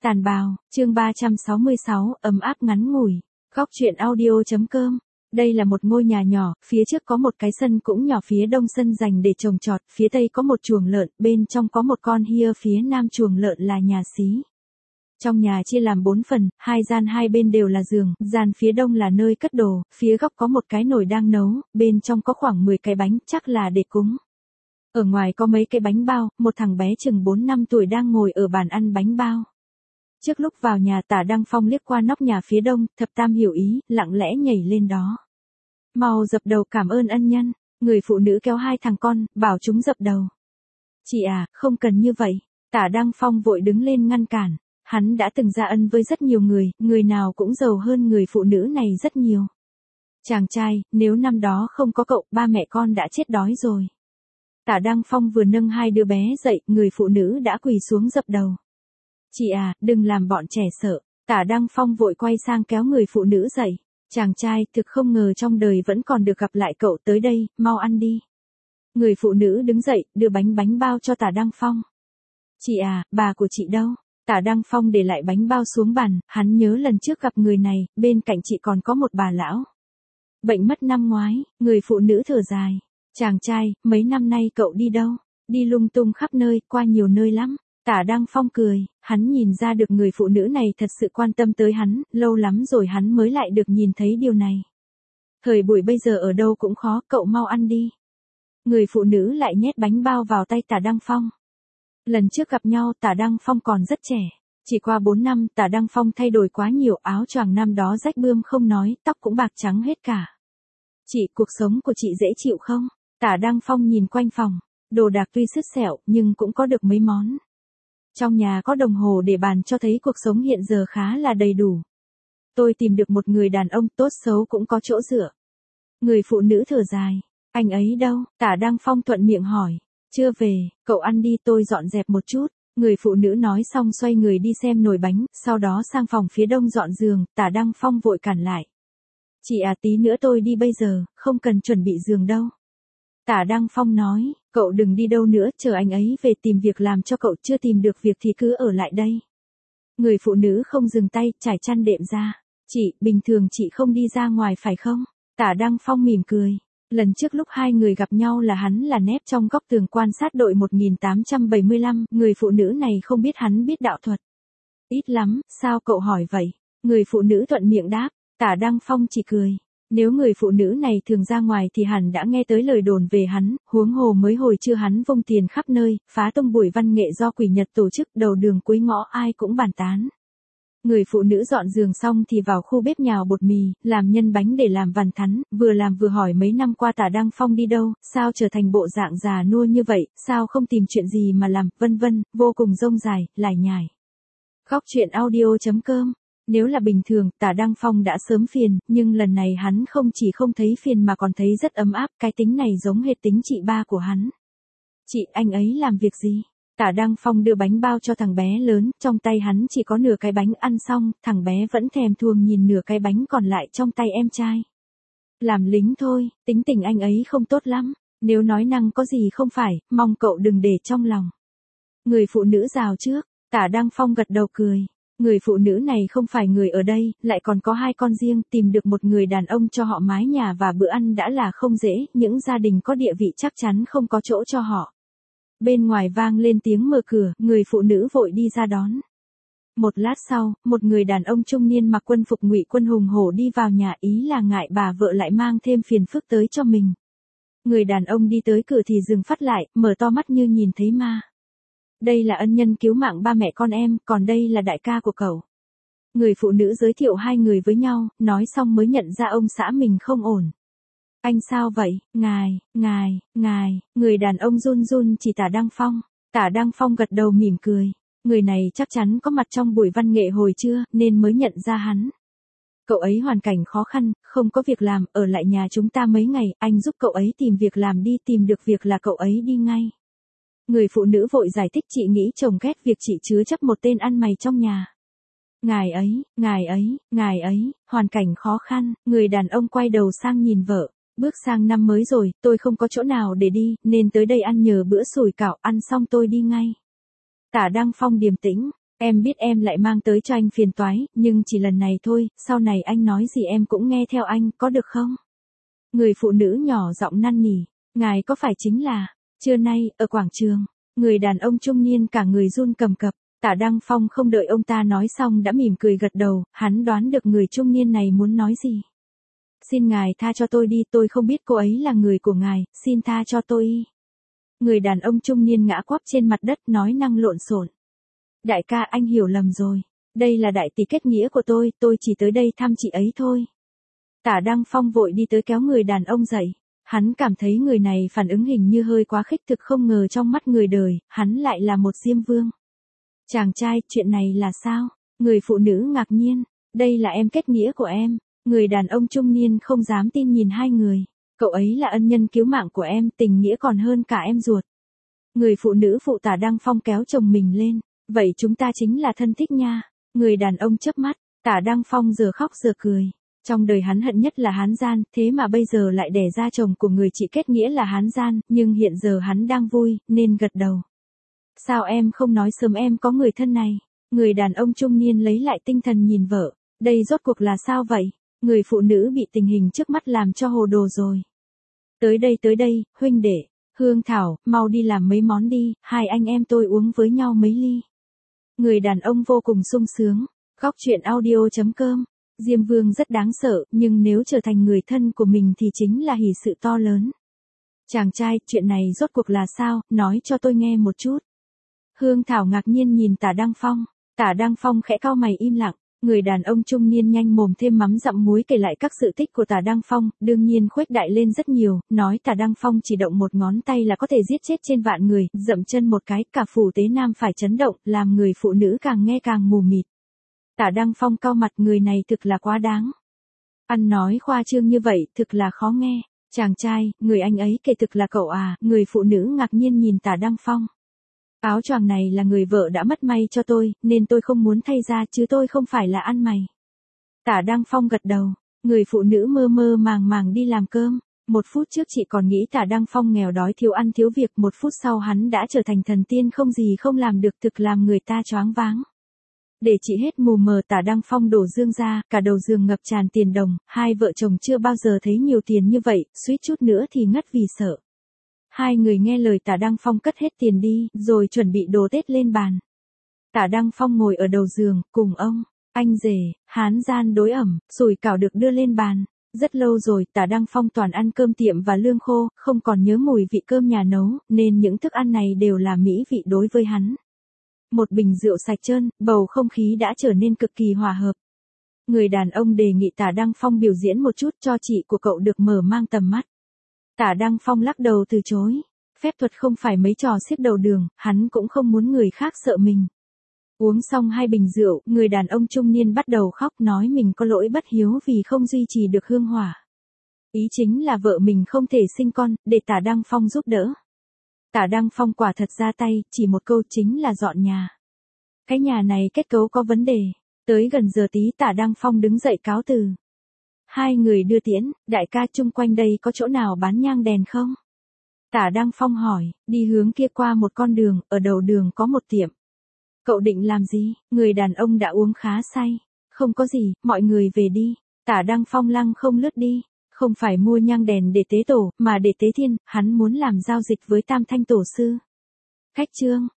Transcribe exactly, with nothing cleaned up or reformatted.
Tàn bào, chương ba trăm sáu mươi sáu, ấm áp ngắn ngủi. Góc truyện audio.com. Đây là một ngôi nhà nhỏ, phía trước có một cái sân cũng nhỏ, phía đông sân dành để trồng trọt, phía tây có một chuồng lợn, bên trong có một con hươu, phía nam chuồng lợn là nhà xí. Trong nhà chia làm bốn phần, hai gian hai bên đều là giường, gian phía đông là nơi cất đồ, phía góc có một cái nồi đang nấu, bên trong có khoảng mười cái bánh, chắc là để cúng. Ở ngoài có mấy cái bánh bao, một thằng bé chừng bốn năm tuổi đang ngồi ở bàn ăn bánh bao. Trước lúc vào nhà, Tả Đăng Phong liếc qua nóc nhà phía đông, thập tam hiểu ý, lặng lẽ nhảy lên đó. Mau dập đầu cảm ơn ân nhân. Người phụ nữ kéo hai thằng con, bảo chúng dập đầu. Chị à, không cần như vậy. Tả Đăng Phong vội đứng lên ngăn cản. Hắn đã từng ra ân với rất nhiều người, người nào cũng giàu hơn người phụ nữ này rất nhiều. Chàng trai, nếu năm đó không có cậu, ba mẹ con đã chết đói rồi. Tả Đăng Phong vừa nâng hai đứa bé dậy, người phụ nữ đã quỳ xuống dập đầu. Chị à, đừng làm bọn trẻ sợ. Tả Đăng Phong vội quay sang kéo người phụ nữ dậy. Chàng trai, thực không ngờ trong đời vẫn còn được gặp lại cậu, tới đây, mau ăn đi. Người phụ nữ đứng dậy, đưa bánh bánh bao cho Tả Đăng Phong. Chị à, bà của chị đâu? Tả Đăng Phong để lại bánh bao xuống bàn, hắn nhớ lần trước gặp người này, bên cạnh chị còn có một bà lão. Bệnh mất năm ngoái, người phụ nữ thở dài. Chàng trai, mấy năm nay cậu đi đâu? Đi lung tung khắp nơi, qua nhiều nơi lắm. Tả Đăng Phong cười, hắn nhìn ra được người phụ nữ này thật sự quan tâm tới hắn, lâu lắm rồi hắn mới lại được nhìn thấy điều này. Thời buổi bây giờ ở đâu cũng khó, cậu mau ăn đi. Người phụ nữ lại nhét bánh bao vào tay Tả Đăng Phong. Lần trước gặp nhau Tả Đăng Phong còn rất trẻ. Chỉ qua bốn năm Tả Đăng Phong thay đổi quá nhiều, áo choàng năm đó rách bươm không nói, tóc cũng bạc trắng hết cả. Chị, cuộc sống của chị dễ chịu không? Tả Đăng Phong nhìn quanh phòng. Đồ đạc tuy sứt sẹo nhưng cũng có được mấy món. Trong nhà có đồng hồ để bàn cho thấy cuộc sống hiện giờ khá là đầy đủ. Tôi tìm được một người đàn ông tốt xấu cũng có chỗ dựa. Người phụ nữ thở dài. Anh ấy đâu? Tả Đăng Phong thuận miệng hỏi. Chưa về, cậu ăn đi, tôi dọn dẹp một chút. Người phụ nữ nói xong xoay người đi xem nồi bánh, sau đó sang phòng phía đông dọn giường. Tả Đăng Phong vội cản lại. Chị à, tí nữa tôi đi bây giờ, không cần chuẩn bị giường đâu. Tả Đăng Phong nói, cậu đừng đi đâu nữa, chờ anh ấy về tìm việc làm cho cậu, chưa tìm được việc thì cứ ở lại đây. Người phụ nữ không dừng tay, trải chăn đệm ra. Chị, bình thường chị không đi ra ngoài phải không? Tả Đăng Phong mỉm cười. Lần trước lúc hai người gặp nhau là hắn là nép trong góc tường quan sát đội một nghìn tám trăm bảy mươi lăm, người phụ nữ này không biết hắn biết đạo thuật. Ít lắm, sao cậu hỏi vậy? Người phụ nữ thuận miệng đáp, Tả Đăng Phong chỉ cười. Nếu người phụ nữ này thường ra ngoài thì hẳn đã nghe tới lời đồn về hắn, huống hồ mới hồi trưa hắn vung tiền khắp nơi, phá tung buổi văn nghệ do quỷ Nhật tổ chức, đầu đường cuối ngõ ai cũng bàn tán. Người phụ nữ dọn giường xong thì vào khu bếp nhào bột mì, làm nhân bánh để làm vằn thắn, vừa làm vừa hỏi mấy năm qua Tả Đăng Phong đi đâu, sao trở thành bộ dạng già nua như vậy, sao không tìm chuyện gì mà làm, vân vân, vô cùng rông dài, lải nhải. Góc truyện audio.com. Nếu là bình thường, Tả Đăng Phong đã sớm phiền, nhưng lần này hắn không chỉ không thấy phiền mà còn thấy rất ấm áp, cái tính này giống hệt tính chị ba của hắn. Chị, anh ấy làm việc gì? Tả Đăng Phong đưa bánh bao cho thằng bé lớn, trong tay hắn chỉ có nửa cái bánh, ăn xong, thằng bé vẫn thèm thuồng nhìn nửa cái bánh còn lại trong tay em trai. Làm lính thôi, tính tình anh ấy không tốt lắm, nếu nói năng có gì không phải, mong cậu đừng để trong lòng. Người phụ nữ rào trước, Tả Đăng Phong gật đầu cười. Người phụ nữ này không phải người ở đây, lại còn có hai con riêng, tìm được một người đàn ông cho họ mái nhà và bữa ăn đã là không dễ, những gia đình có địa vị chắc chắn không có chỗ cho họ. Bên ngoài vang lên tiếng mở cửa, người phụ nữ vội đi ra đón. Một lát sau, một người đàn ông trung niên mặc quân phục Ngụy Quân hùng hổ đi vào nhà, ý là ngại bà vợ lại mang thêm phiền phức tới cho mình. Người đàn ông đi tới cửa thì dừng phát lại, mở to mắt như nhìn thấy ma. Đây là ân nhân cứu mạng ba mẹ con em, còn đây là đại ca của cậu. Người phụ nữ giới thiệu hai người với nhau, nói xong mới nhận ra ông xã mình không ổn. Anh sao vậy? Ngài, ngài, ngài, người đàn ông run run chỉ Tả Đăng Phong. Tả Đăng Phong gật đầu mỉm cười. Người này chắc chắn có mặt trong buổi văn nghệ hồi trưa, nên mới nhận ra hắn. Cậu ấy hoàn cảnh khó khăn, không có việc làm, ở lại nhà chúng ta mấy ngày, anh giúp cậu ấy tìm việc làm đi, tìm được việc là cậu ấy đi ngay. Người phụ nữ vội giải thích, chị nghĩ chồng ghét việc chị chứa chấp một tên ăn mày trong nhà. Ngài ấy, ngài ấy, ngài ấy, hoàn cảnh khó khăn, người đàn ông quay đầu sang nhìn vợ. Bước sang năm mới rồi, tôi không có chỗ nào để đi, nên tới đây ăn nhờ bữa sủi cảo, ăn xong tôi đi ngay. Tả Đăng Phong điềm tĩnh, Em biết em lại mang tới cho anh phiền toái, nhưng chỉ lần này thôi, sau này anh nói gì em cũng nghe theo anh, có được không? Người phụ nữ nhỏ giọng năn nỉ, ngài có phải chính là, trưa nay, ở quảng trường, người đàn ông trung niên cả người run cầm cập, Tả Đăng Phong không đợi ông ta nói xong đã mỉm cười gật đầu, hắn đoán được người trung niên này muốn nói gì. Xin ngài tha cho tôi đi, tôi không biết cô ấy là người của ngài, xin tha cho tôi. Người đàn ông trung niên ngã quắp trên mặt đất nói năng lộn xộn. Đại ca anh hiểu lầm rồi, đây là đại tỷ kết nghĩa của tôi, tôi chỉ tới đây thăm chị ấy thôi. Tả Đăng Phong vội đi tới kéo người đàn ông dậy, hắn cảm thấy người này phản ứng hình như hơi quá khích, thực không ngờ trong mắt người đời, hắn lại là một diêm vương. Chàng trai, chuyện này là sao? Người phụ nữ ngạc nhiên, đây là em kết nghĩa của em. Người đàn ông trung niên không dám tin nhìn hai người, cậu ấy là ân nhân cứu mạng của em, tình nghĩa còn hơn cả em ruột. Người phụ nữ phụ Tả Đăng Phong kéo chồng mình lên, vậy chúng ta chính là thân thích nha. Người đàn ông chớp mắt, Tả Đăng Phong giờ khóc giờ cười. Trong đời hắn hận nhất là hán gian, thế mà bây giờ lại đẻ ra chồng của người chị kết nghĩa là hán gian, nhưng hiện giờ hắn đang vui, nên gật đầu. Sao em không nói sớm em có người thân này? Người đàn ông trung niên lấy lại tinh thần nhìn vợ, đây rốt cuộc là sao vậy? Người phụ nữ bị tình hình trước mắt làm cho hồ đồ rồi. Tới đây tới đây, huynh đệ, Hương Thảo, mau đi làm mấy món đi, hai anh em tôi uống với nhau mấy ly. Người đàn ông vô cùng sung sướng, góc truyện audio chấm com. Diêm Vương rất đáng sợ, nhưng nếu trở thành người thân của mình thì chính là hỷ sự to lớn. Chàng trai, chuyện này rốt cuộc là sao, nói cho tôi nghe một chút. Hương Thảo ngạc nhiên nhìn Tả Đăng Phong, Tả Đăng Phong khẽ cau mày im lặng. Người đàn ông trung niên nhanh mồm thêm mắm dặm muối kể lại các sự tích của Tả Đăng Phong, đương nhiên khuếch đại lên rất nhiều, nói Tả Đăng Phong chỉ động một ngón tay là có thể giết chết trên vạn người, dậm chân một cái, cả phủ Tế Nam phải chấn động, làm người phụ nữ càng nghe càng mù mịt. Tả Đăng Phong cau mặt, người này thực là quá đáng. Ăn nói khoa trương như vậy, thực là khó nghe. Chàng trai, người anh ấy kể thực là cậu à, người phụ nữ ngạc nhiên nhìn Tả Đăng Phong. Áo choàng này là người vợ đã mất may cho tôi, nên tôi không muốn thay ra chứ tôi không phải là ăn mày. Tả Đăng Phong gật đầu, người phụ nữ mơ mơ màng màng đi làm cơm. Một phút trước chị còn nghĩ Tả Đăng Phong nghèo đói thiếu ăn thiếu việc, một phút sau hắn đã trở thành thần tiên không gì không làm được, thực làm người ta choáng váng. Để chị hết mù mờ, Tả Đăng Phong đổ dương ra, cả đầu giường ngập tràn tiền đồng, hai vợ chồng chưa bao giờ thấy nhiều tiền như vậy, suýt chút nữa thì ngất vì sợ. Hai người nghe lời Tả Đăng Phong cất hết tiền đi, rồi chuẩn bị đồ Tết lên bàn. Tả Đăng Phong ngồi ở đầu giường, cùng ông, anh rể, hán gian đối ẩm, sủi cảo được đưa lên bàn. Rất lâu rồi, Tả Đăng Phong toàn ăn cơm tiệm và lương khô, không còn nhớ mùi vị cơm nhà nấu, nên những thức ăn này đều là mỹ vị đối với hắn. Một bình rượu sạch trơn, bầu không khí đã trở nên cực kỳ hòa hợp. Người đàn ông đề nghị Tả Đăng Phong biểu diễn một chút cho chị của cậu được mở mang tầm mắt. Tả Đăng Phong lắc đầu từ chối. Phép thuật không phải mấy trò xiết đầu đường, hắn cũng không muốn người khác sợ mình. Uống xong hai bình rượu, người đàn ông trung niên bắt đầu khóc, nói mình có lỗi bất hiếu vì không duy trì được hương hỏa. Ý chính là vợ mình không thể sinh con, để Tả Đăng Phong giúp đỡ. Tả Đăng Phong quả thật ra tay, chỉ một câu chính là dọn nhà. Cái nhà này kết cấu có vấn đề. Tới gần giờ tí Tả Đăng Phong đứng dậy cáo từ. Hai người đưa tiễn, đại ca chung quanh đây có chỗ nào bán nhang đèn không? Tả Đăng Phong hỏi, đi hướng kia qua một con đường, ở đầu đường có một tiệm. Cậu định làm gì? Người đàn ông đã uống khá say. Không có gì, mọi người về đi. Tả Đăng Phong lăng không lướt đi. Không phải mua nhang đèn để tế tổ, mà để tế thiên, hắn muốn làm giao dịch với Tam Thanh Tổ Sư. Khách trương,